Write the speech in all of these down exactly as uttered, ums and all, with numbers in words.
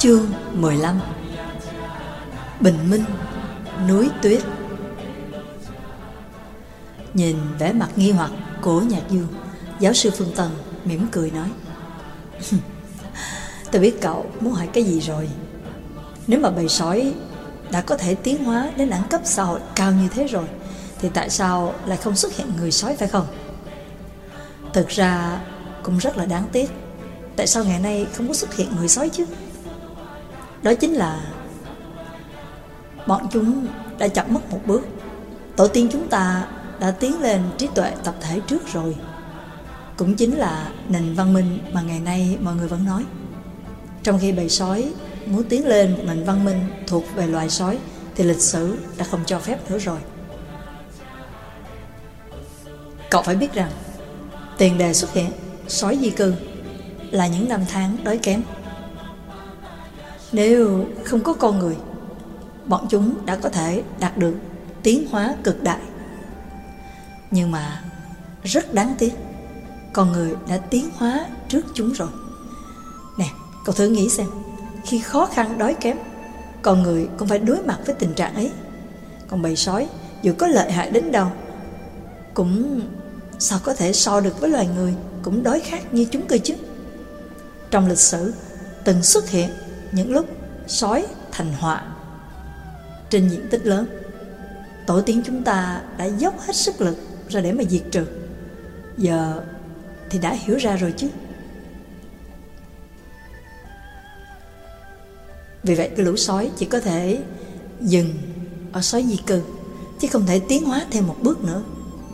Chương mười lăm. Bình minh núi tuyết. Nhìn vẻ mặt nghi hoặc của Nhạc Dương, giáo sư Phương Tân mỉm cười nói: Tôi biết cậu muốn hỏi cái gì rồi. Nếu mà bầy sói đã có thể tiến hóa đến đẳng cấp xã hội cao như thế rồi, thì tại sao lại không xuất hiện người sói, phải không? Thực ra cũng rất là đáng tiếc. Tại sao ngày nay không có xuất hiện người sói chứ? Đó chính là bọn chúng đã chậm mất một bước. Tổ tiên chúng ta đã tiến lên trí tuệ tập thể trước rồi. Cũng chính là nền văn minh mà ngày nay mọi người vẫn nói. Trong khi bầy sói muốn tiến lên một nền văn minh thuộc về loài sói, thì lịch sử đã không cho phép nữa rồi. Cậu phải biết rằng tiền đề xuất hiện sói di cư là những năm tháng đói kém. Nếu không có con người, bọn chúng đã có thể đạt được tiến hóa cực đại. Nhưng mà rất đáng tiếc, con người đã tiến hóa trước chúng rồi. Nè, cậu thử nghĩ xem, khi khó khăn đói kém, con người cũng phải đối mặt với tình trạng ấy. Còn bầy sói dù có lợi hại đến đâu, cũng sao có thể so được với loài người cũng đói khát như chúng cơ chứ. Trong lịch sử từng xuất hiện những lúc sói thành họa trên diện tích lớn. Tổ tiên chúng ta đã dốc hết sức lực ra để mà diệt trừ. Giờ thì đã hiểu ra rồi chứ. Vì vậy cái lũ sói chỉ có thể dừng ở sói di cư, chứ không thể tiến hóa thêm một bước nữa.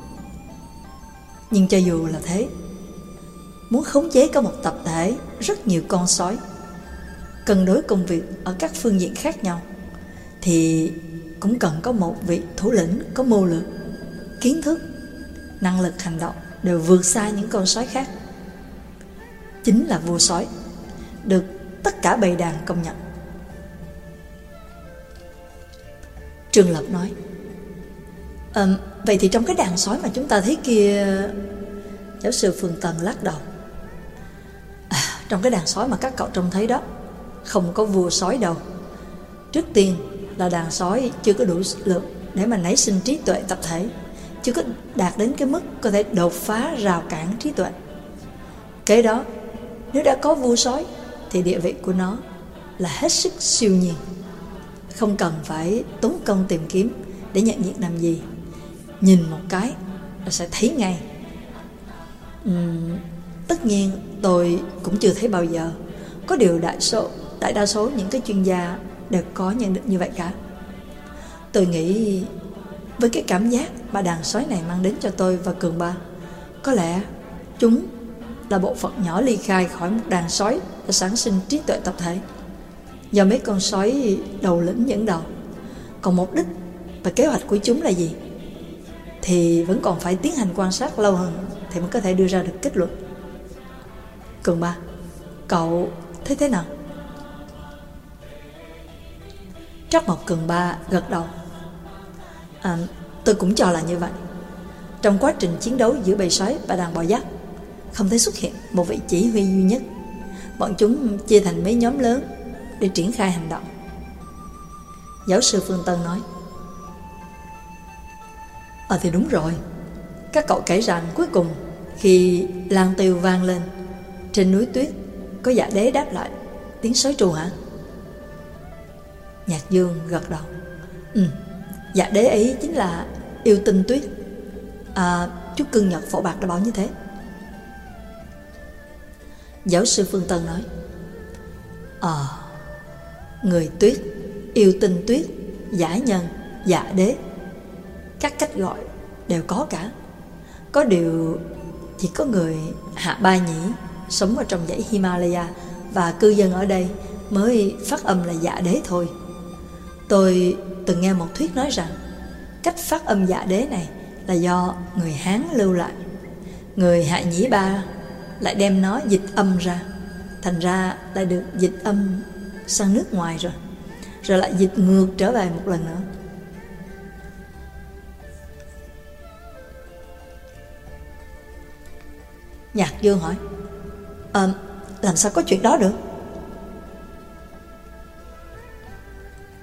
Nhưng cho dù là thế, muốn khống chế cả một tập thể rất nhiều con sói, cân đối công việc ở các phương diện khác nhau, thì cũng cần có một vị thủ lĩnh có mưu lược, kiến thức, năng lực hành động đều vượt xa những con sói khác. Chính là vua sói, được tất cả bầy đàn công nhận. Trương Lập nói: à, Vậy thì trong cái đàn sói mà chúng ta thấy kia... Giáo sư Phương Tân lắc đầu: à, Trong cái đàn sói mà các cậu trông thấy đó, không có vua sói đâu. Trước tiên là đàn sói chưa có đủ lượng để mà nảy sinh trí tuệ tập thể, chưa có đạt đến cái mức có thể đột phá rào cản trí tuệ. Kế đó, nếu đã có vua sói, thì địa vị của nó là hết sức siêu nhiên, không cần phải tốn công tìm kiếm để nhận diện làm gì. Nhìn một cái là sẽ thấy ngay. uhm, Tất nhiên tôi cũng chưa thấy bao giờ. Có điều đại số đại đa số những cái chuyên gia đều có nhận định như vậy cả. Tôi nghĩ với cái cảm giác mà đàn sói này mang đến cho tôi và Cường Ba, có lẽ chúng là bộ phận nhỏ ly khai khỏi một đàn sói đã sản sinh trí tuệ tập thể, do mấy con sói đầu lĩnh dẫn đầu. Còn mục đích và kế hoạch của chúng là gì thì vẫn còn phải tiến hành quan sát lâu hơn thì mới có thể đưa ra được kết luận. Cường Ba, cậu thấy thế nào? Trắc Mộc Cường Ba gật đầu: à, Tôi cũng cho là như vậy. Trong quá trình chiến đấu giữa bầy sói và đàn bò dắt, không thể xuất hiện một vị chỉ huy duy nhất. Bọn chúng chia thành mấy nhóm lớn để triển khai hành động. Giáo sư Phương Tân nói: Ờ thì đúng rồi. Các cậu kể rằng cuối cùng khi lan tiêu vang lên, trên núi tuyết có dạ đế đáp lại tiếng sói tru hả? Nhạc Dương gật đầu: Ừ, dạ đế ấy chính là yêu tinh tuyết. À, chú Cưng Nhật Phổ Bạc đã bảo như thế. Giáo sư Phương Tân nói: Ờ, à, người tuyết, yêu tinh tuyết, giả nhân, dạ đế, các cách gọi đều có cả. Có điều chỉ có người Hạ Ba Nhĩ sống ở trong dãy Himalaya và cư dân ở đây mới phát âm là dạ đế thôi. Tôi từng nghe một thuyết nói rằng cách phát âm dạ đế này là do người Hán lưu lại. Người Hạ Nhĩ Ba lại đem nó dịch âm ra, thành ra lại được dịch âm sang nước ngoài rồi, rồi lại dịch ngược trở về một lần nữa. Nhạc Dương hỏi: à, Làm sao có chuyện đó được?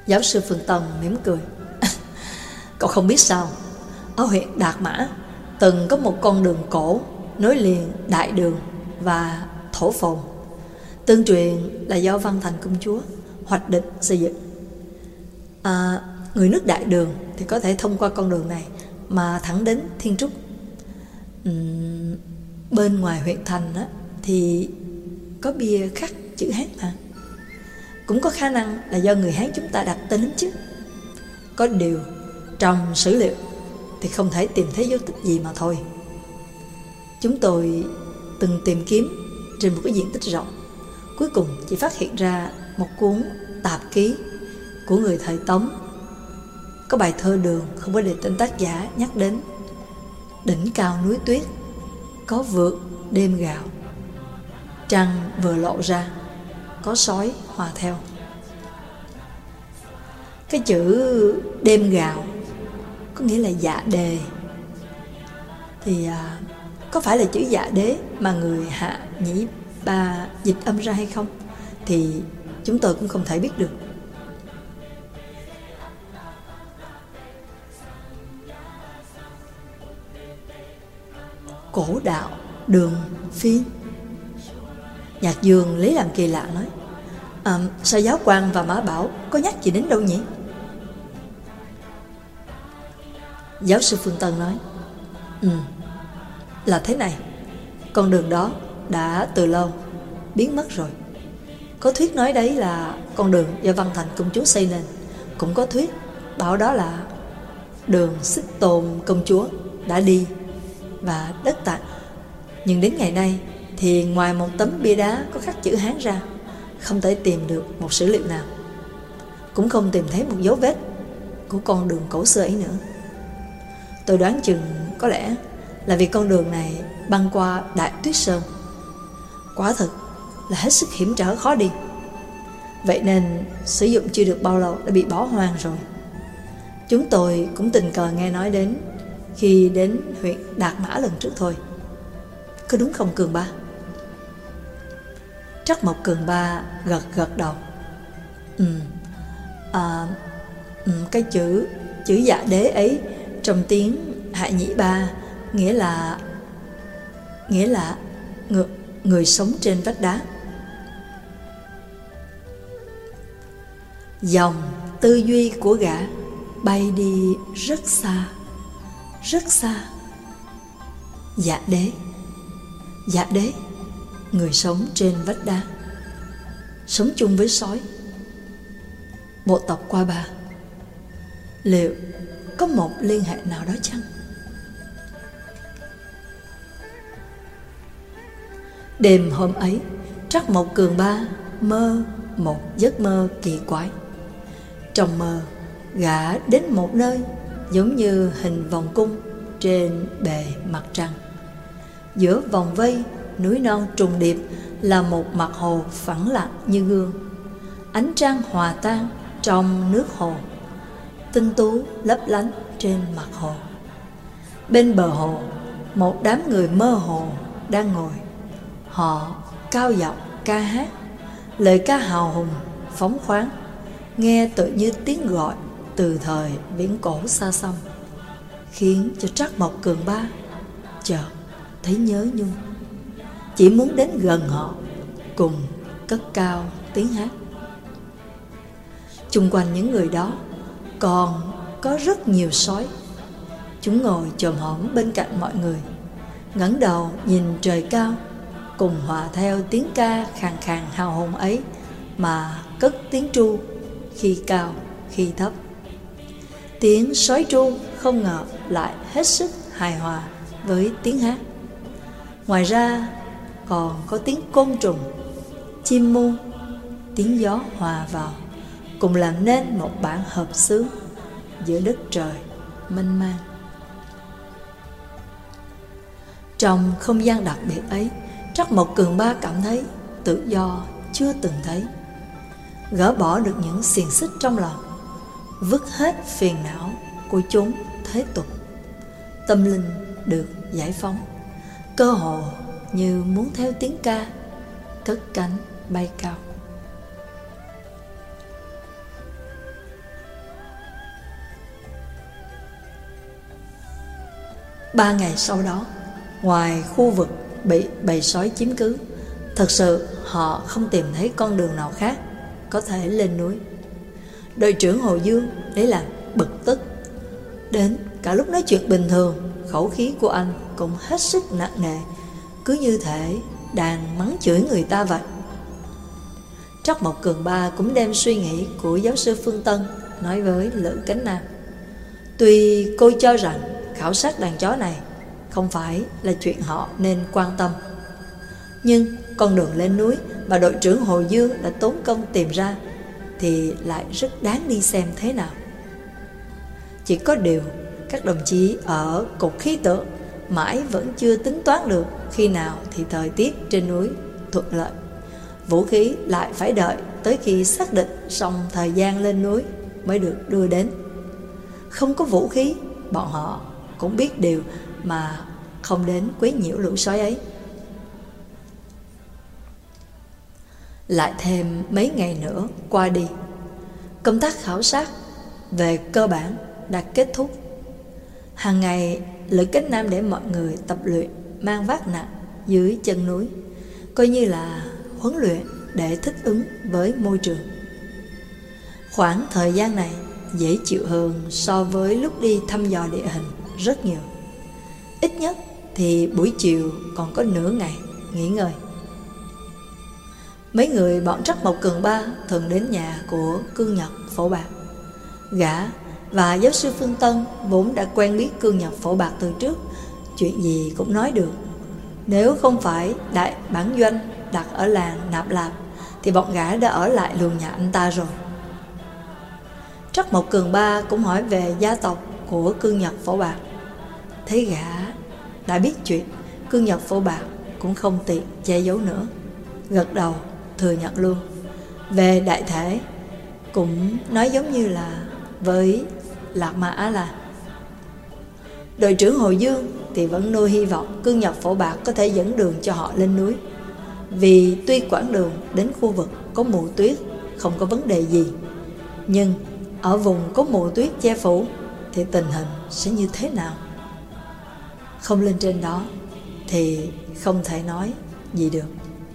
Giáo sư Phương Tân mỉm cười. Cậu không biết sao, ở huyện Đạt Mã từng có một con đường cổ nối liền Đại Đường và Thổ Phồn. Tương truyền là do Văn Thành công chúa hoạch định xây dựng. à, Người nước Đại Đường thì có thể thông qua con đường này mà thẳng đến Thiên Trúc. uhm, Bên ngoài huyện thành á, thì có bia khắc chữ Hán mà. Cũng có khả năng là do người Hán chúng ta đặt tên chứ. Có điều trong sử liệu thì không thể tìm thấy dấu tích gì mà thôi. Chúng tôi từng tìm kiếm trên một cái diện tích rộng, cuối cùng chỉ phát hiện ra một cuốn tạp ký của người thời Tống. Có bài thơ Đường không có đề tên tác giả nhắc đến đỉnh cao núi tuyết, có vượt đêm gạo, trăng vừa lộ ra, có sói hòa theo. Cái chữ đêm gạo có nghĩa là dạ đề. Thì à, có phải là chữ dạ đế mà người Hạ Nhĩ Ba dịch âm ra hay không thì chúng tôi cũng không thể biết được. Cổ đạo Đường Phiên. Nhạc Dương lấy làm kỳ lạ nói, à, sao giáo quan và Mã Bảo có nhắc gì đến đâu nhỉ? Giáo sư Phương Tân nói, Ừ, là thế này, con đường đó đã từ lâu biến mất rồi. Có thuyết nói đấy là con đường do Văn Thành công chúa xây nên, cũng có thuyết bảo đó là đường Xích Tôn công chúa đã đi và đất tặng. Nhưng đến ngày nay thì ngoài một tấm bia đá có khắc chữ Hán ra, không thể tìm được một sử liệu nào, cũng không tìm thấy một dấu vết của con đường cổ xưa ấy nữa. Tôi đoán chừng có lẽ là vì con đường này băng qua Đại Tuyết Sơn. Quả thực là hết sức hiểm trở khó đi. Vậy nên sử dụng chưa được bao lâu đã bị bỏ hoang rồi. Chúng tôi cũng tình cờ nghe nói đến khi đến huyện Đạt Mã lần trước thôi. Có đúng không Cường Ba? Trắc Mộc Cường Ba gật gật đầu. Ừ, à, ừ cái chữ chữ dạ đế ấy trong tiếng Hạ Nhĩ Ba nghĩa là nghĩa là người, người sống trên vách đá. Dòng tư duy của gã bay đi rất xa, rất xa. Dạ đế, dạ đế, người sống trên vách đá, sống chung với sói. Bộ tộc Qua Ba, liệu có một liên hệ nào đó chăng? Đêm hôm ấy, Trắc Mộc Cường Ba mơ một giấc mơ kỳ quái. Trong mơ, gã đến một nơi giống như hình vòng cung trên bề mặt trăng. Giữa vòng vây núi non trùng điệp là một mặt hồ phẳng lặng như gương. Ánh trăng hòa tan trong nước hồ, tinh tú lấp lánh trên mặt hồ. Bên bờ hồ, một đám người mơ hồ đang ngồi. Họ cao giọng ca hát, lời ca hào hùng phóng khoáng, nghe tự như tiếng gọi từ thời viễn cổ xa xăm, khiến cho Trắc Mộc Cường Ba chợt thấy nhớ nhung, chỉ muốn đến gần họ cùng cất cao tiếng hát. Chung quanh những người đó còn có rất nhiều sói. Chúng ngồi chồm hổm bên cạnh mọi người, ngẩng đầu nhìn trời cao, cùng hòa theo tiếng ca khàn khàn hào hùng ấy mà cất tiếng tru, khi cao khi thấp. Tiếng sói tru không ngờ lại hết sức hài hòa với tiếng hát. Ngoài ra còn có tiếng côn trùng, chim muông, tiếng gió hòa vào, cùng làm nên một bản hợp xướng giữa đất trời mênh mang. Trong không gian đặc biệt ấy, Trắc Mộc Cường Ba cảm thấy tự do chưa từng thấy, gỡ bỏ được những xiềng xích trong lòng, vứt hết phiền não của chúng thế tục. Tâm linh được giải phóng, cơ hồ như muốn theo tiếng ca cất cánh bay cao. Ba ngày sau đó, ngoài khu vực bị bầy sói chiếm cứ, thật sự họ không tìm thấy con đường nào khác có thể lên núi. Đội trưởng Hồ Dương lấy làm bực tức. Đến cả lúc nói chuyện bình thường, khẩu khí của anh cũng hết sức nặng nề, cứ như thể đang mắng chửi người ta vậy. Trắc Mộc Cường Ba cũng đem suy nghĩ của giáo sư Phương Tân nói với Lữ Cánh Nam. Tuy cô cho rằng khảo sát đàn chó này không phải là chuyện họ nên quan tâm, nhưng con đường lên núi mà đội trưởng Hồ Dương đã tốn công tìm ra thì lại rất đáng đi xem thế nào. Chỉ có điều các đồng chí ở cục khí tượng mãi vẫn chưa tính toán được khi nào thì thời tiết trên núi thuận lợi. Vũ khí lại phải đợi tới khi xác định xong thời gian lên núi mới được đưa đến. Không có vũ khí, bọn họ cũng biết điều mà không đến quấy nhiễu lũ sói ấy. Lại thêm mấy ngày nữa qua đi, công tác khảo sát về cơ bản đã kết thúc. Hàng ngày Lữ Cánh Nam để mọi người tập luyện mang vác nặng dưới chân núi, coi như là huấn luyện để thích ứng với môi trường. Khoảng thời gian này dễ chịu hơn so với lúc đi thăm dò địa hình rất nhiều. Ít nhất thì buổi chiều còn có nửa ngày nghỉ ngơi. Mấy người bọn Trắc Mộc Cường Ba thường đến nhà của Cương Nhật Phổ Bạc. Gã và giáo sư Phương Tân vốn đã quen biết Cương Nhật Phổ Bạc từ trước, chuyện gì cũng nói được. Nếu không phải đại bản doanh đặt ở làng Nạp Lạp thì bọn gã đã ở lại luồng nhà anh ta rồi. Trắc Mộc Cường Ba cũng hỏi về gia tộc của Cương Nhật Phổ Bạc. Thấy gã đã biết chuyện, Cương Nhật Phổ Bạc cũng không tiện che giấu nữa, gật đầu thừa nhận luôn. Về đại thể cũng nói giống như là với Lạc Ma Á La. Đội trưởng Hồ Dương thì vẫn nuôi hy vọng Cương Nhật Phổ Bạc có thể dẫn đường cho họ lên núi. Vì tuy quãng đường đến khu vực có mù tuyết không có vấn đề gì, nhưng ở vùng có mù tuyết che phủ thì tình hình sẽ như thế nào? Không lên trên đó thì không thể nói gì được.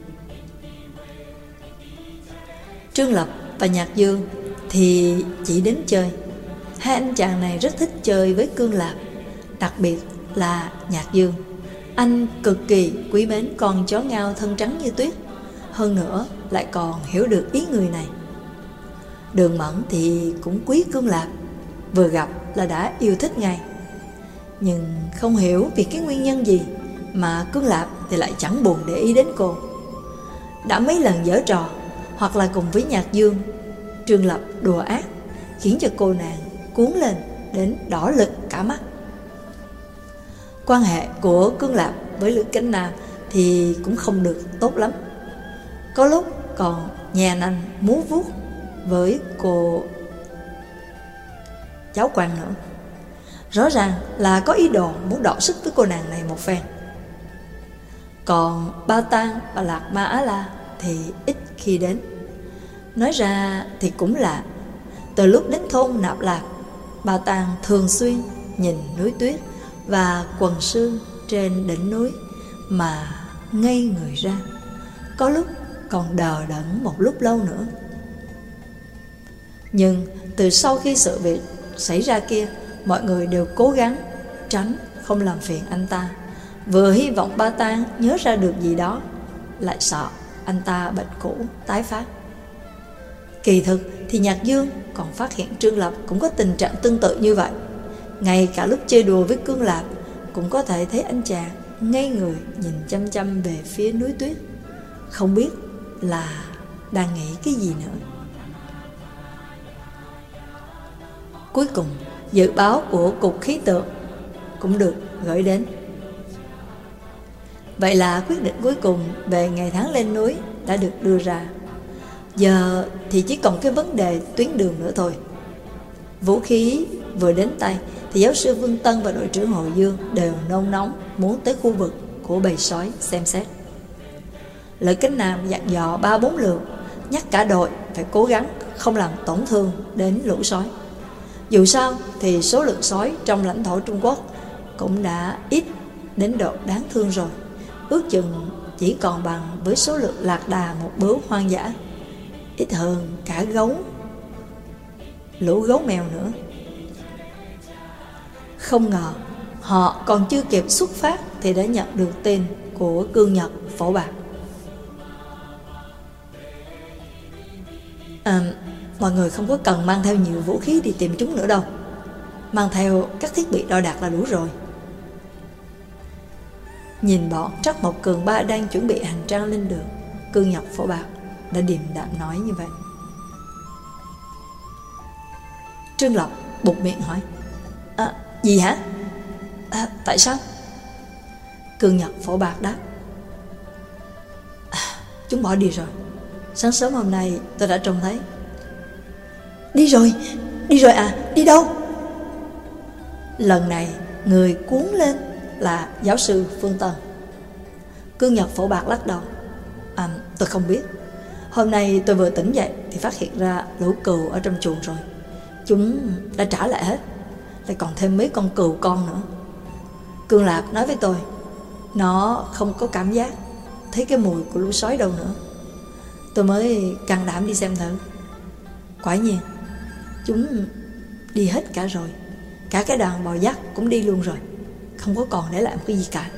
Trương Lập và Nhạc Dương thì chỉ đến chơi. Hai anh chàng này rất thích chơi với Cương Lạp, đặc biệt là Nhạc Dương. Anh cực kỳ quý mến con chó ngao thân trắng như tuyết, hơn nữa lại còn hiểu được ý người này. Đường Mẫn thì cũng quý Cương Lạp, vừa gặp là đã yêu thích ngay. Nhưng không hiểu vì cái nguyên nhân gì mà Cương Lạp thì lại chẳng buồn để ý đến cô. Đã mấy lần giở trò hoặc là cùng với Nhạc Dương, Trương Lập đùa ác, khiến cho cô nàng cuốn lên đến đỏ lực cả mắt. Quan hệ của Cương Lạp với Lữ Cánh Nam thì cũng không được tốt lắm. Có lúc còn nhà nanh múa vuốt với cô cháu Quan nữa. Rõ ràng là có ý đồ muốn đọ sức với cô nàng này một phen. Còn Ba Tang và Lạc Ma Á La thì ít khi đến. Nói ra thì cũng lạ, từ lúc đến thôn Nạp Lạc, Ba Tang thường xuyên nhìn núi tuyết và quần sương trên đỉnh núi mà ngây người ra, có lúc còn đờ đẫn một lúc lâu nữa. Nhưng từ sau khi sự việc xảy ra kia, mọi người đều cố gắng tránh không làm phiền anh ta. Vừa hy vọng Ba Tang nhớ ra được gì đó, lại sợ anh ta bệnh cũ tái phát. Kỳ thực thì Nhạc Dương còn phát hiện Trương Lập cũng có tình trạng tương tự như vậy. Ngay cả lúc chơi đùa với Cương Lạp cũng có thể thấy anh chàng ngây người nhìn chăm chăm về phía núi tuyết, không biết là đang nghĩ cái gì nữa. Cuối cùng dự báo của Cục Khí tượng cũng được gửi đến. Vậy là quyết định cuối cùng về ngày tháng lên núi đã được đưa ra. Giờ thì chỉ còn cái vấn đề tuyến đường nữa thôi. Vũ khí vừa đến tay thì giáo sư Vương Tân và đội trưởng Hồ Dương đều nôn nóng muốn tới khu vực của bầy sói xem xét. Lữ Cánh Nam dặn dò ba bốn lượt, nhắc cả đội phải cố gắng không làm tổn thương đến lũ sói. Dù sao thì số lượng sói trong lãnh thổ Trung Quốc cũng đã ít đến độ đáng thương rồi. Ước chừng chỉ còn bằng với số lượng lạc đà một bướu hoang dã, ít hơn cả gấu, lũ gấu mèo nữa. Không ngờ họ còn chưa kịp xuất phát thì đã nhận được tin của cương Nhật Phổ Bạc. À, mọi người không có cần mang theo nhiều vũ khí đi tìm chúng nữa đâu. Mang theo các thiết bị đo đạc là đủ rồi. Nhìn bọn Trắc Mộc Cường Ba đang chuẩn bị hành trang lên đường, cương Nhật Phổ Bạc đã điềm đạm nói như vậy. Trương Lập buột miệng hỏi: À, gì hả? À, tại sao? Cương Nhật Phổ Bạc đáp: à, chúng bỏ đi rồi. Sáng sớm hôm nay tôi đã trông thấy. Đi rồi? Đi rồi à? Đi đâu? Lần này người cuốn lên là giáo sư Phương Tân. Cương Nhật Phổ Bạc lắc đầu: À, tôi không biết. Hôm nay tôi vừa tỉnh dậy thì phát hiện ra lũ cừu ở trong chuồng rồi. Chúng đã trả lại hết, lại còn thêm mấy con cừu con nữa. Cương Lạp nói với tôi, nó không có cảm giác thấy cái mùi của lũ sói đâu nữa. Tôi mới can đảm đi xem thử. Quả nhiên chúng đi hết cả rồi. Cả cái đoàn bò dắt cũng đi luôn rồi, không có còn để lại một cái gì cả.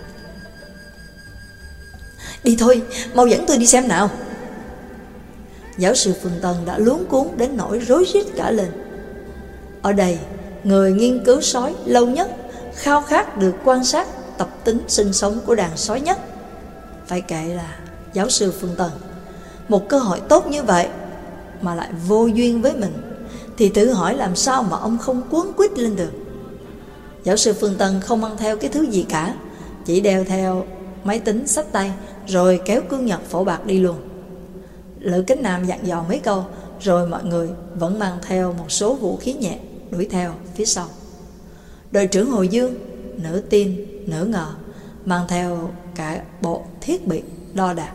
Đi thôi, mau dẫn tôi đi xem nào. Giáo sư Phương Tân đã luống cuống đến nỗi rối rít cả lên. Ở đây, người nghiên cứu sói lâu nhất khao khát được quan sát tập tính sinh sống của đàn sói nhất. Phải kể là giáo sư Phương Tân. Một cơ hội tốt như vậy mà lại vô duyên với mình, thì tự hỏi làm sao mà ông không cuống quýt lên được. Giáo sư Phương Tân không mang theo cái thứ gì cả, chỉ đeo theo máy tính xách tay, rồi kéo cương Nhật Phổ Bạc đi luôn. Lữ Kính Nam dặn dò mấy câu, rồi mọi người vẫn mang theo một số vũ khí nhẹ đuổi theo phía sau. Đội trưởng Hồ Dương nửa tin nửa ngờ mang theo cả bộ thiết bị đo đạc.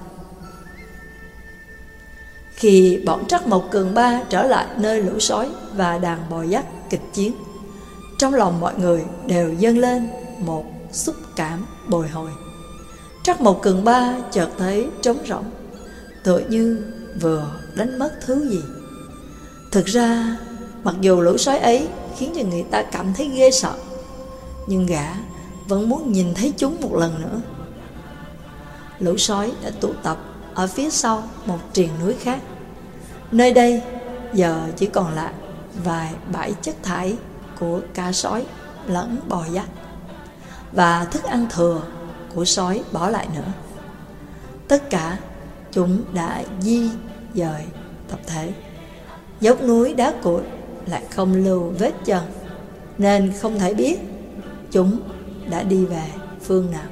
Khi bọn Trắc Mộc Cường Ba trở lại nơi lũ sói và đàn bò dắt kịch chiến, trong lòng mọi người đều dâng lên một xúc cảm bồi hồi. Trắc Mộc Cường Ba chợt thấy trống rỗng, tựa như vừa đánh mất thứ gì. Thực ra, mặc dù lũ sói ấy khiến cho người ta cảm thấy ghê sợ, nhưng gã vẫn muốn nhìn thấy chúng một lần nữa. Lũ sói đã tụ tập ở phía sau một triền núi khác. Nơi đây giờ chỉ còn lại vài bãi chất thải của cả sói lẫn bò dắt, và thức ăn thừa của sói bỏ lại nữa. Tất cả chúng đã di dời tập thể. Dốc núi đá cuội lại không lưu vết chân, nên không thể biết chúng đã đi về phương nào.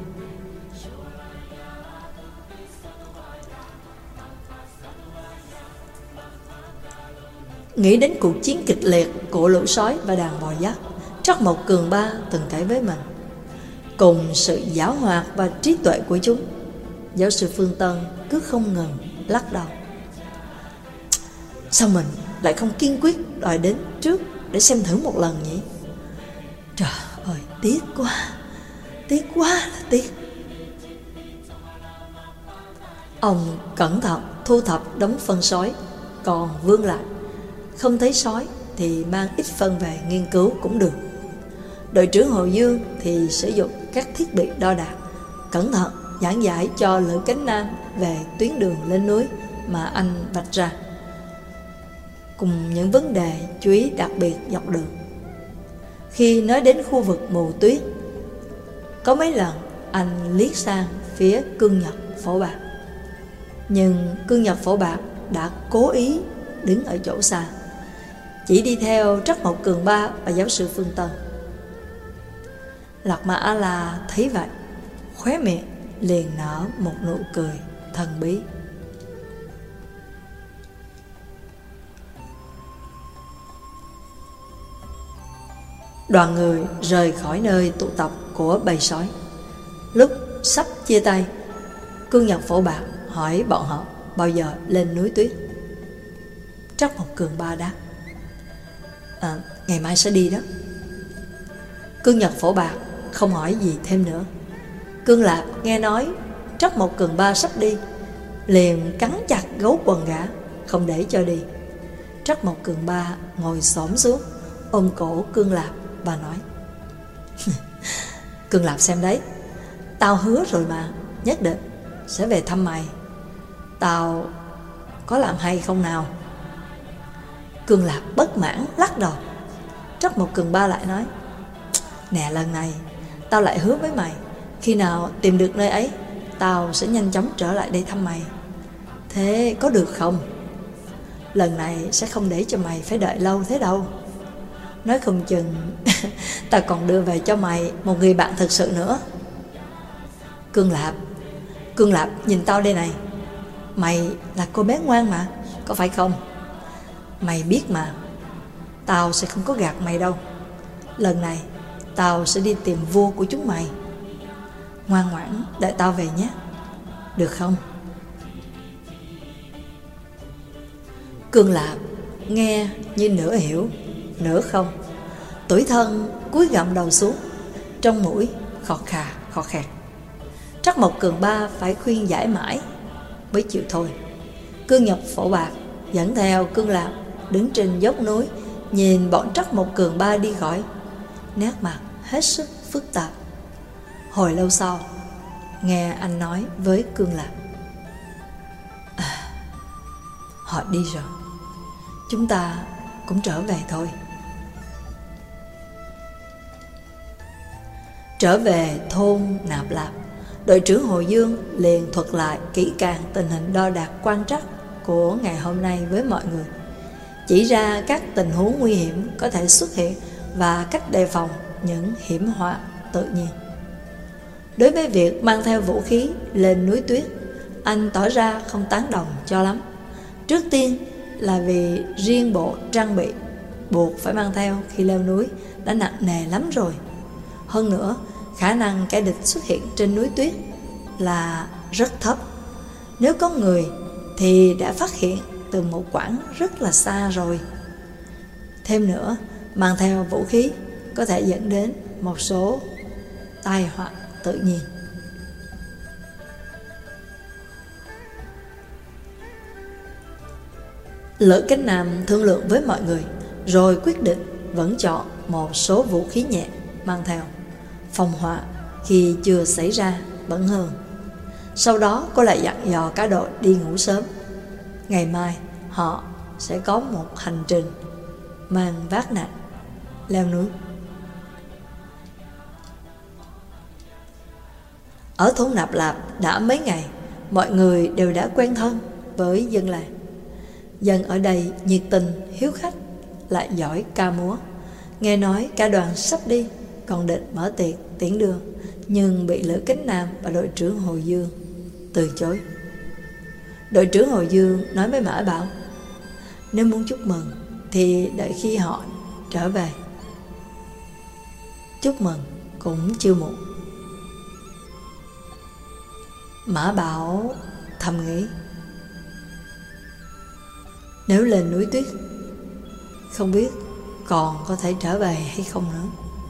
Nghĩ đến cuộc chiến kịch liệt của lũ sói và đàn bò dắt, Trắc Mộc Cường Ba từng kể với mình, cùng sự giảo hoạt và trí tuệ của chúng, giáo sư Phương Tân cứ không ngừng lắc đầu. Sao mình lại không kiên quyết đòi đến trước để xem thử một lần nhỉ? Trời ơi, tiếc quá, tiếc quá là tiếc. Ông cẩn thận thu thập đống phân sói còn vương lại. Không thấy sói thì mang ít phân về nghiên cứu cũng được. Đội trưởng Hồ Dương thì sử dụng các thiết bị đo đạc, cẩn thận giảng giải cho Lữ Kính Nam về tuyến đường lên núi mà anh vạch ra, cùng những vấn đề chú ý đặc biệt dọc đường. Khi nói đến khu vực mù tuyết, có mấy lần anh liếc sang phía cương Nhật Phổ Bạc, nhưng cương Nhật Phổ Bạc đã cố ý đứng ở chỗ xa, chỉ đi theo Trắc Mộc Cường Ba và giáo sư Phương Tân. Lạc Ma A-la thấy vậy, khóe miệng liền nở một nụ cười thần bí. Đoàn người rời khỏi nơi tụ tập của bầy sói. Lúc sắp chia tay, cương Nhật Phổ Bạc hỏi bọn họ bao giờ lên núi tuyết. Trắc Mộc Cường Ba đáp, à, ngày mai sẽ đi đó. Cương Nhật Phổ Bạc không hỏi gì thêm nữa. Cương Lạp nghe nói Trắc Mộc Cường Ba sắp đi, liền cắn chặt gấu quần gã, không để cho đi. Trắc Mộc Cường Ba ngồi xổm xuống, ôm cổ Cương Lạp và nói: Cương Lạp xem đấy, tao hứa rồi mà, nhất định sẽ về thăm mày. Tao có làm hay không nào? Cương Lạp bất mãn lắc đầu. Trắc Mộc Cường Ba lại nói: Nè, lần này tao lại hứa với mày, khi nào tìm được nơi ấy, tao sẽ nhanh chóng trở lại đây thăm mày. Thế có được không? Lần này sẽ không để cho mày phải đợi lâu thế đâu. Nói không chừng tao còn đưa về cho mày một người bạn thực sự nữa. Cương Lạp, Cương Lạp nhìn tao đây này, mày là cô bé ngoan mà, có phải không? Mày biết mà, tao sẽ không có gạt mày đâu. Lần này tao sẽ đi tìm vua của chúng mày. Ngoan ngoãn đợi tao về nhé, được không? Cương Lạp nghe như nửa hiểu nửa không, tủi thân cúi gặm đầu xuống, trong mũi khọt khà khọt khạc. Trắc Mộc Cường Ba phải khuyên giải mãi mới chịu thôi. Cương Nhật Phổ Bạc dẫn theo Cương Lạp đứng trên dốc núi, nhìn bọn Trắc Mộc Cường Ba đi khỏi, nét mặt hết sức phức tạp. Hồi lâu sau, nghe anh nói với Cương Lạp: à, họ đi rồi, chúng ta cũng trở về thôi. Trở về thôn Nạp Lạp, đội trưởng Hồ Dương liền thuật lại kỹ càng tình hình đo đạc quan trắc của ngày hôm nay với mọi người, chỉ ra các tình huống nguy hiểm có thể xuất hiện và cách đề phòng những hiểm họa tự nhiên. Đối với việc mang theo vũ khí lên núi tuyết, anh tỏ ra không tán đồng cho lắm. Trước tiên là vì riêng bộ trang bị buộc phải mang theo khi leo núi đã nặng nề lắm rồi. Hơn nữa, khả năng kẻ địch xuất hiện trên núi tuyết là rất thấp. Nếu có người thì đã phát hiện từ một quãng rất là xa rồi. Thêm nữa, mang theo vũ khí có thể dẫn đến một số tai họa tự nhiên. Lữ Cánh Nam thương lượng với mọi người, rồi quyết định vẫn chọn một số vũ khí nhẹ mang theo, phòng họa khi chưa xảy ra vẫn hơn. Sau đó cô lại dặn dò cả đội đi ngủ sớm. Ngày mai họ sẽ có một hành trình mang vác nặng leo núi. Ở thôn Nạp Lạp đã mấy ngày, mọi người đều đã quen thân với dân làng. Dân ở đây nhiệt tình, hiếu khách, lại giỏi ca múa. Nghe nói cả đoàn sắp đi, còn định mở tiệc tiễn đưa, nhưng bị Lữ Cánh Nam và đội trưởng Hồ Dương từ chối. Đội trưởng Hồ Dương nói với Mã Bảo: nếu muốn chúc mừng thì đợi khi họ trở về. Chúc mừng cũng chưa muộn. Mã Bảo thầm nghĩ, nếu lên núi tuyết, không biết còn có thể trở về hay không nữa.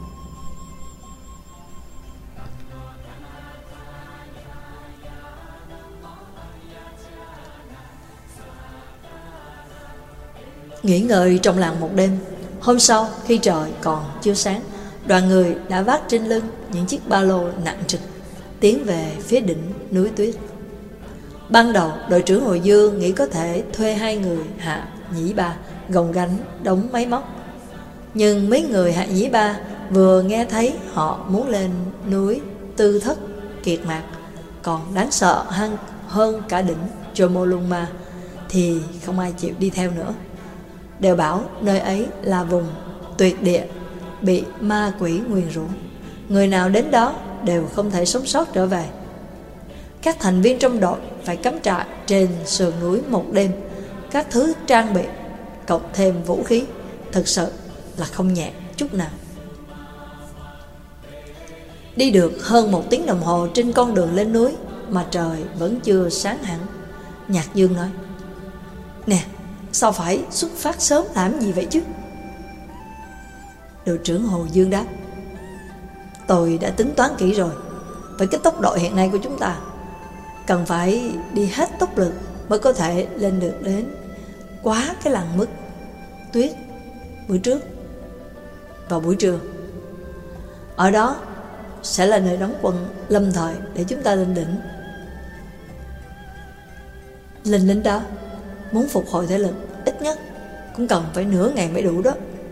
Nghỉ ngơi trong làng một đêm, hôm sau khi trời còn chưa sáng, đoàn người đã vác trên lưng những chiếc ba lô nặng trịch tiến về phía đỉnh núi tuyết. Ban đầu đội trưởng Hồ Dương nghĩ có thể thuê hai người Hạ Nhĩ Ba gồng gánh đống máy móc, nhưng mấy người Hạ Nhĩ Ba vừa nghe thấy họ muốn lên núi Tư Thất Kiệt Mạc còn đáng sợ hơn, hơn cả đỉnh Chomolungma thì không ai chịu đi theo nữa. Đều bảo nơi ấy là vùng tuyệt địa, bị ma quỷ nguyền rủa, người nào đến đó đều không thể sống sót trở về. Các thành viên trong đội phải cắm trại trên sườn núi một đêm. Các thứ trang bị cộng thêm vũ khí thực sự là không nhẹ chút nào. Đi được hơn một tiếng đồng hồ trên con đường lên núi mà trời vẫn chưa sáng hẳn. Nhạc Dương nói: nè, sao phải xuất phát sớm làm gì vậy chứ? Đội trưởng Hồ Dương đáp: Tôi đã tính toán kỹ rồi. Với cái tốc độ hiện nay của chúng ta, cần phải đi hết tốc lực mới có thể lên được đến quá cái làn mức tuyết buổi trước vào buổi trưa. Ở đó sẽ là nơi đóng quân lâm thời để chúng ta lên đỉnh. Lên đến đó, muốn phục hồi thể lực ít nhất cũng cần phải nửa ngày mới đủ đó.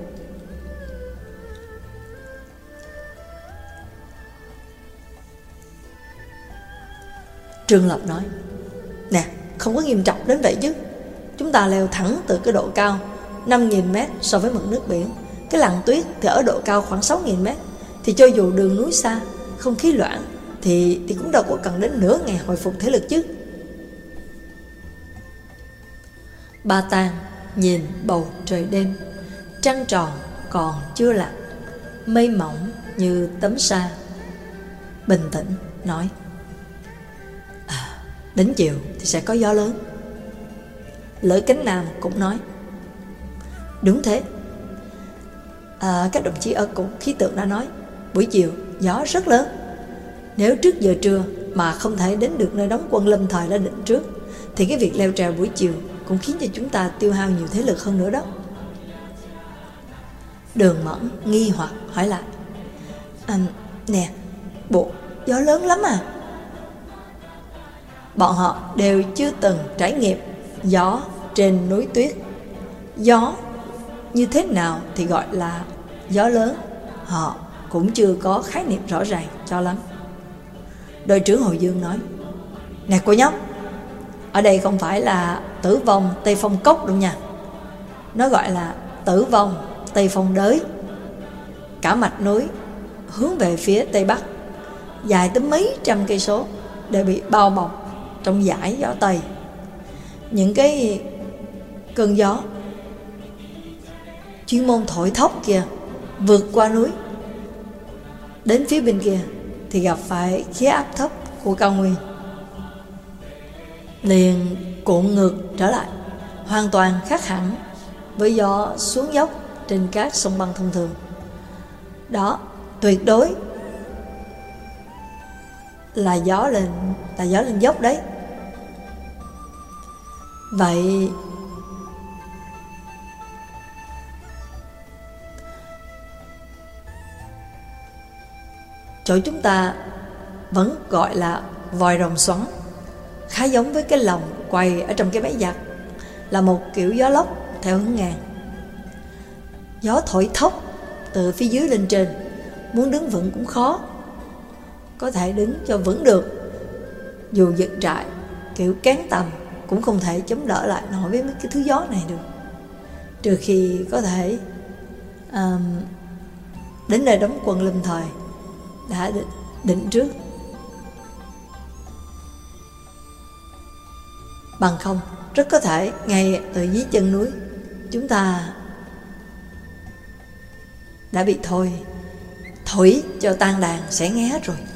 Trương Lập nói: Nè, không có nghiêm trọng đến vậy chứ. Chúng ta leo thẳng từ cái độ cao năm nghìn mét so với mực nước biển. Cái làn tuyết thì ở độ cao khoảng sáu nghìn mét. Thì cho dù đường núi xa, không khí loãng, Thì thì cũng đâu có cần đến nửa ngày hồi phục thể lực chứ. Ba Tàng nhìn bầu trời đêm, trăng tròn còn chưa lặn, mây mỏng như tấm sa, bình tĩnh nói: à, đến chiều thì sẽ có gió lớn. Lữ Cánh Nam cũng nói: đúng thế. à, Các đồng chí ở cục khí tượng đã nói buổi chiều gió rất lớn. Nếu trước giờ trưa mà không thể đến được nơi đóng quân lâm thời đã định trước, thì cái việc leo trèo buổi chiều cũng khiến cho chúng ta tiêu hao nhiều thể lực hơn nữa đó. Đường Mẫn nghi hoặc hỏi lại: à, nè, bộ gió lớn lắm à? Bọn họ đều chưa từng trải nghiệm gió trên núi tuyết. Gió như thế nào thì gọi là gió lớn, họ cũng chưa có khái niệm rõ ràng cho lắm. Đội trưởng Hồ Dương nói: nè cô nhóc, ở đây không phải là Tử Vong Tây Phong Cốc đâu nha. Nó gọi là Tử Vong Tây Phong Đới. Cả mạch núi hướng về phía Tây Bắc, dài tới mấy trăm cây số, đều bị bao bọc trong dải gió Tây. Những cái cơn gió chuyên môn thổi thốc kia vượt qua núi đến phía bên kia thì gặp phải khí áp thấp của cao nguyên, liền cuộn ngược trở lại, hoàn toàn khác hẳn với gió xuống dốc trên các sông băng thông thường. Đó tuyệt đối là gió lên là gió lên dốc đấy. Vậy chỗ chúng ta vẫn gọi là vòi rồng xoắn, khá giống với cái lồng quay ở trong cái máy giặt, là một kiểu gió lốc theo hướng ngang. Gió thổi thốc từ phía dưới lên trên, muốn đứng vững cũng khó. Có thể đứng cho vững được, dù dựng trại kiểu cán tầm cũng không thể chống đỡ lại nổi với mấy cái thứ gió này được, trừ khi có thể um, đến nơi đóng quân lâm thời đã định, định trước. Bằng không, rất có thể ngay từ dưới chân núi chúng ta đã bị thôi thổi cho tan đàn sẽ nghe hết rồi.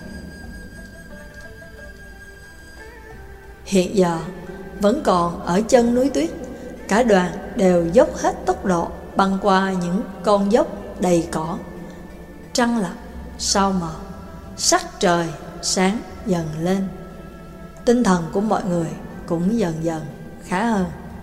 Hiện giờ vẫn còn ở chân núi tuyết, cả đoàn đều dốc hết tốc độ băng qua những con dốc đầy cỏ. Trăng lặn, sao mờ, sắc trời sáng dần lên. Tinh thần của mọi người cũng dần dần khá hơn.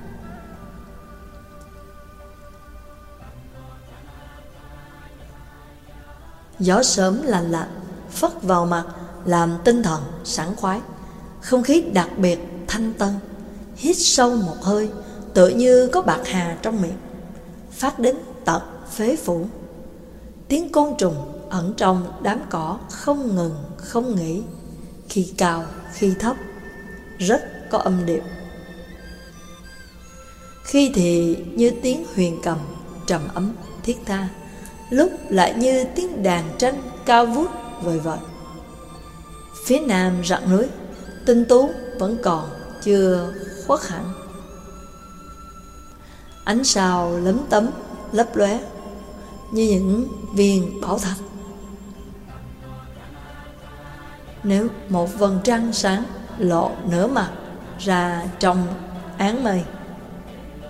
Gió sớm lành lạnh phất vào mặt làm tinh thần sảng khoái. Không khí đặc biệt thanh tân. Hít sâu một hơi, tựa như có bạc hà trong miệng, phát đến tận phế phủ. Tiếng côn trùng ẩn trong đám cỏ không ngừng không nghỉ, khi cao khi thấp, rất có âm điệu. Khi thì như tiếng huyền cầm trầm ấm thiết tha, lúc lại như tiếng đàn tranh cao vút vời vợi. Phía nam rặng núi, tinh tú vẫn còn chưa khuất hẳn. Ánh sao lấm tấm lấp lóe như những viên bảo thạch. Nếu một vầng trăng sáng lộ nửa mặt ra trong áng mây,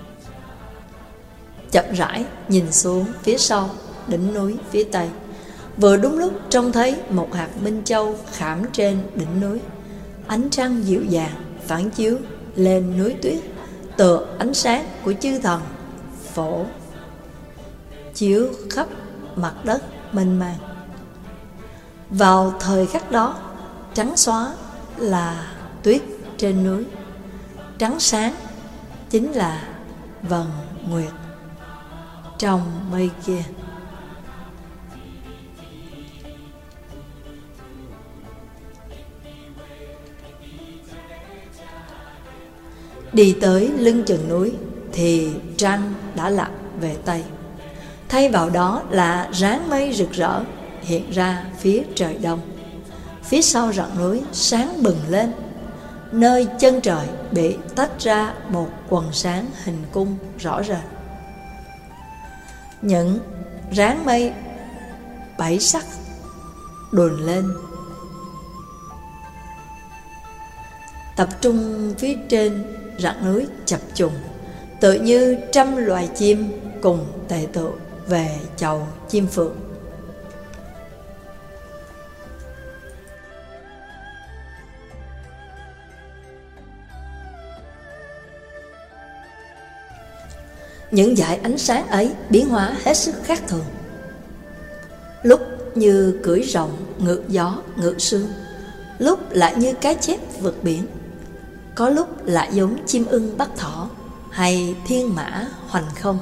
chậm rãi nhìn xuống phía sau đỉnh núi phía tây, Vừa đúng lúc trông thấy một hạt minh châu khảm trên đỉnh núi. Ánh trăng dịu dàng phản chiếu lên núi tuyết, tựa ánh sáng của chư thần phổ chiếu khắp mặt đất mênh mang. Vào thời khắc đó, trắng xóa là tuyết trên núi, trắng sáng chính là vầng nguyệt trong mây kia. Đi tới lưng chừng núi thì trăng đã lặn về Tây. Thay vào đó là ráng mây rực rỡ hiện ra phía trời đông. Phía sau rặng núi sáng bừng lên, nơi chân trời bị tách ra một quầng sáng hình cung rõ rệt. Những ráng mây bảy sắc đùn lên, tập trung phía trên rặng núi chập trùng, tự như trăm loài chim cùng tề tựu về chầu chim phượng. Những dải ánh sáng ấy biến hóa hết sức khác thường, lúc như cưỡi rồng ngự gió ngự sương, lúc lại như cái chép vượt biển, có lúc lại giống chim ưng bắt thỏ hay thiên mã hoành không.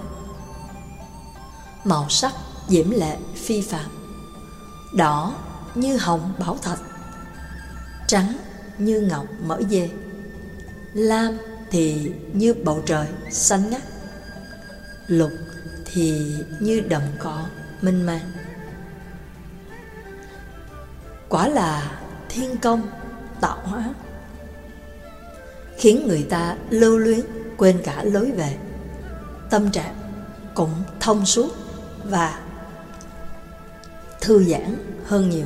Màu sắc diễm lệ phi phàm, đỏ như hồng bảo thạch, trắng như ngọc mỡ dê, lam thì như bầu trời xanh ngắt, lục thì như đầm cỏ mênh mang. Quả là thiên công tạo hóa, khiến người ta lưu luyến quên cả lối về, tâm trạng cũng thông suốt và thư giãn hơn nhiều.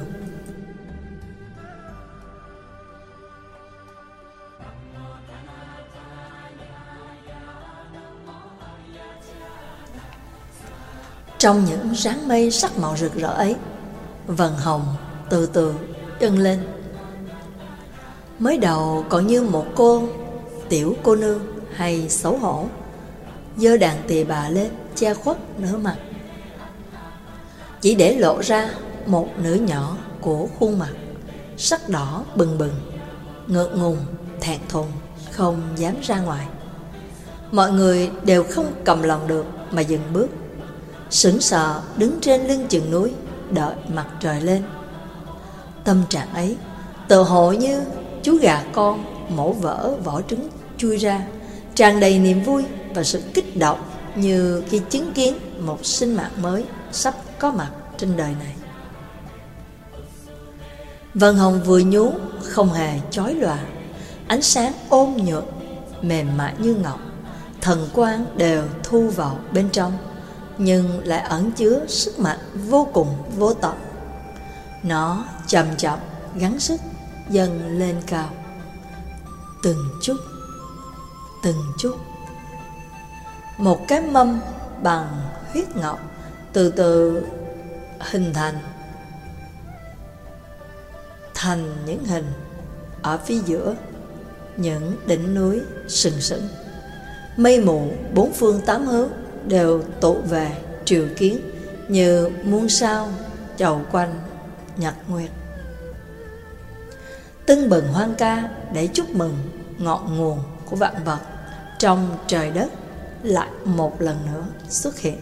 Trong những ráng mây sắc màu rực rỡ ấy, vầng hồng từ từ dâng lên. Mới đầu còn như một cô tiểu cô nương hay xấu hổ, giơ đàn tỳ bà lên che khuất nửa mặt, chỉ để lộ ra một nửa nhỏ của khuôn mặt, sắc đỏ bừng bừng, ngượng ngùng, thẹn thùng, không dám ra ngoài. Mọi người đều không cầm lòng được mà dừng bước, sững sờ đứng trên lưng chừng núi đợi mặt trời lên. Tâm trạng ấy tự hồ như chú gà con mổ vỡ vỏ trứng chui ra, tràn đầy niềm vui và sự kích động như khi chứng kiến một sinh mạng mới sắp có mặt trên đời này. Vầng hồng vừa nhú không hề chói lòa, ánh sáng ôn nhuận mềm mại như ngọc, thần quang đều thu vào bên trong, nhưng lại ẩn chứa sức mạnh vô cùng vô tận. Nó chậm chậm gắng sức dâng lên cao, từng chút từng chút. Một cái mâm bằng huyết ngọc từ từ hình thành thành những hình ở phía giữa những đỉnh núi sừng sững. Mây mù bốn phương tám hướng đều tụ về triều kiến như muôn sao chầu quanh nhật nguyệt, tưng bừng hoan ca để chúc mừng ngọn nguồn của vạn vật trong trời đất lại một lần nữa xuất hiện.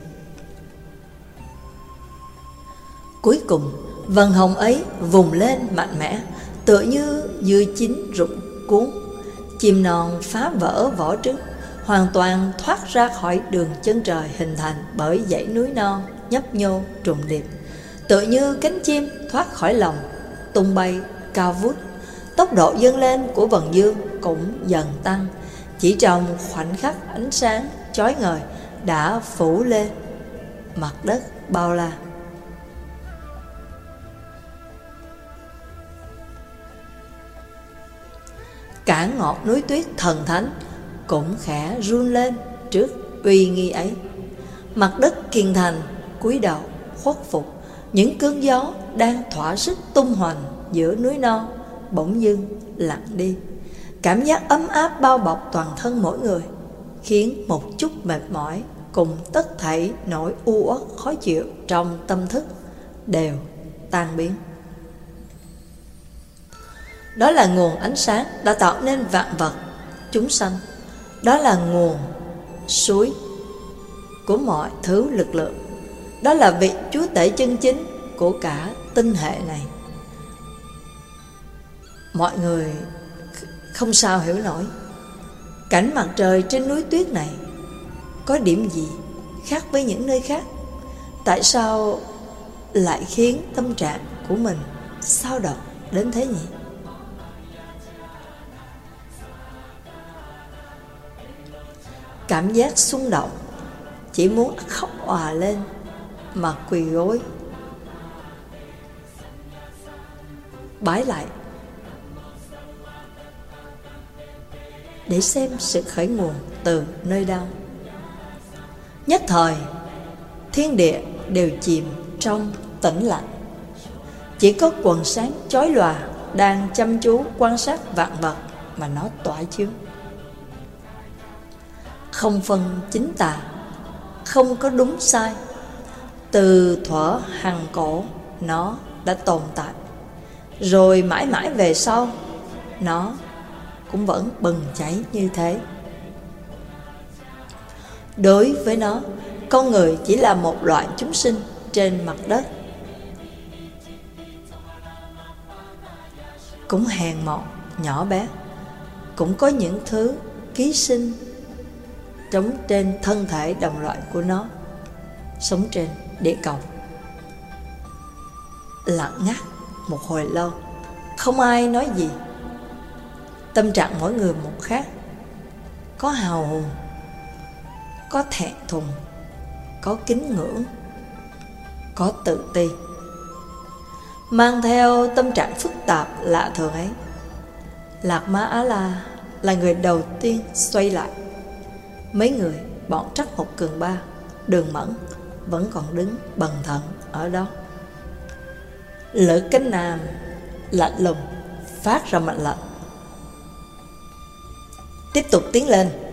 Cuối cùng vầng hồng ấy vùng lên mạnh mẽ, tựa như dưa chín rụng cuốn, chim non phá vỡ vỏ trứng, hoàn toàn thoát ra khỏi đường chân trời hình thành bởi dãy núi non nhấp nhô trùng điệp, tựa như cánh chim thoát khỏi lồng, tung bay cao vút. Tốc độ dâng lên của vầng dương cũng dần tăng, chỉ trong khoảnh khắc ánh sáng chói ngời đã phủ lên mặt đất bao la. Cả ngọn núi tuyết thần thánh cũng khẽ run lên trước uy nghi ấy. Mặt đất kiên thành cúi đầu khuất phục, những cơn gió đang thỏa sức tung hoành giữa núi non bỗng dưng lặng đi. Cảm giác ấm áp bao bọc toàn thân mỗi người, khiến một chút mệt mỏi cùng tất thảy nỗi u uất khó chịu trong tâm thức đều tan biến. Đó là nguồn ánh sáng đã tạo nên vạn vật chúng sanh. Đó là nguồn suối của mọi thứ lực lượng. Đó là vị chúa tể chân chính của cả tinh hệ này. Mọi người không sao hiểu nổi cảnh mặt trời trên núi tuyết này có điểm gì khác với những nơi khác. Tại sao lại khiến tâm trạng của mình xao động đến thế nhỉ? Cảm giác xung động, chỉ muốn khóc òa lên mà quỳ gối bái lại để xem sự khởi nguồn từ nơi đâu. Nhất thời thiên địa đều chìm trong tĩnh lặng. Chỉ có quần sáng chói lòa đang chăm chú quan sát vạn vật mà nó tỏa chiếu. Không phân chính tà, không có đúng sai. Từ thuở hằng cổ nó đã tồn tại, rồi mãi mãi về sau nó cũng vẫn bừng cháy như thế. Đối với nó, con người chỉ là một loại chúng sinh trên mặt đất, cũng hèn mọn, nhỏ bé, cũng có những thứ ký sinh trống trên thân thể đồng loại của nó, sống trên địa cầu. Lặng ngắt một hồi lâu, không ai nói gì. Tâm trạng mỗi người một khác, có hào hùng, có thẹn thùng, có kính ngưỡng, có tự ti. Mang theo tâm trạng phức tạp lạ thường ấy, Lạc Ma Á La là người đầu tiên xoay lại. Mấy người bọn Trắc Mộc Cường Ba, Đường Mẫn vẫn còn đứng bần thần ở đó. Lữ Cánh Nam lạnh lùng phát ra mệnh lệnh: tiếp tục tiến lên.